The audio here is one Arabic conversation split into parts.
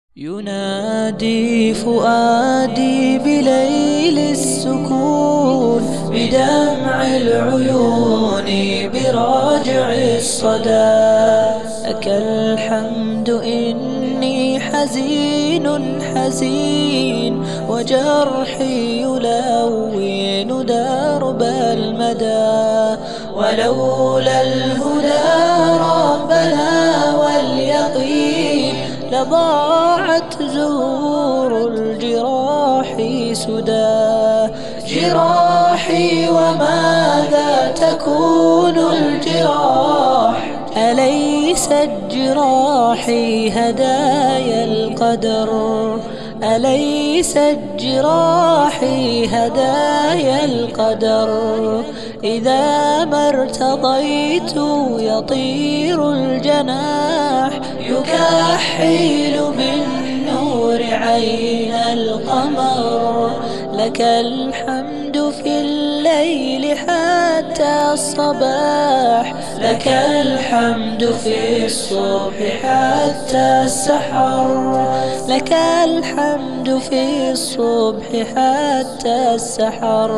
ينادي فؤادي بليل السكون، بدمع العيون براجع الصدى. لك الحمد إني حزين حزين، وجرحي يلون درب المدى. ولولا الهدى ربنا واليقين، لضاعت زهور الجراح سدى. جراحي وماذا تكون الجراح؟ أليست جراحي هدايا القدر؟ أليست جراحي هدايا القدر؟ إذا ما ارتضيت يطير الجناح، يكحل بالنور عين القمر. لك الحمد في الليل حتى الصباح، لك الحمد في الصبح حتى السحر. لك الحمد في الصبح حتى السحر.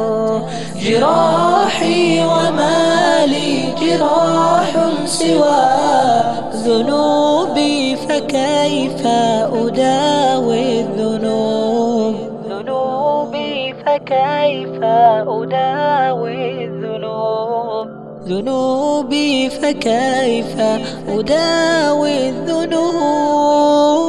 جراحي وما لي جراح سوى ذنوبي، فكيف أداوي الذنوب؟ ذنوبي فكيف أداوي الذنوب؟ ذنوبي فكيف أداوي الذنوب؟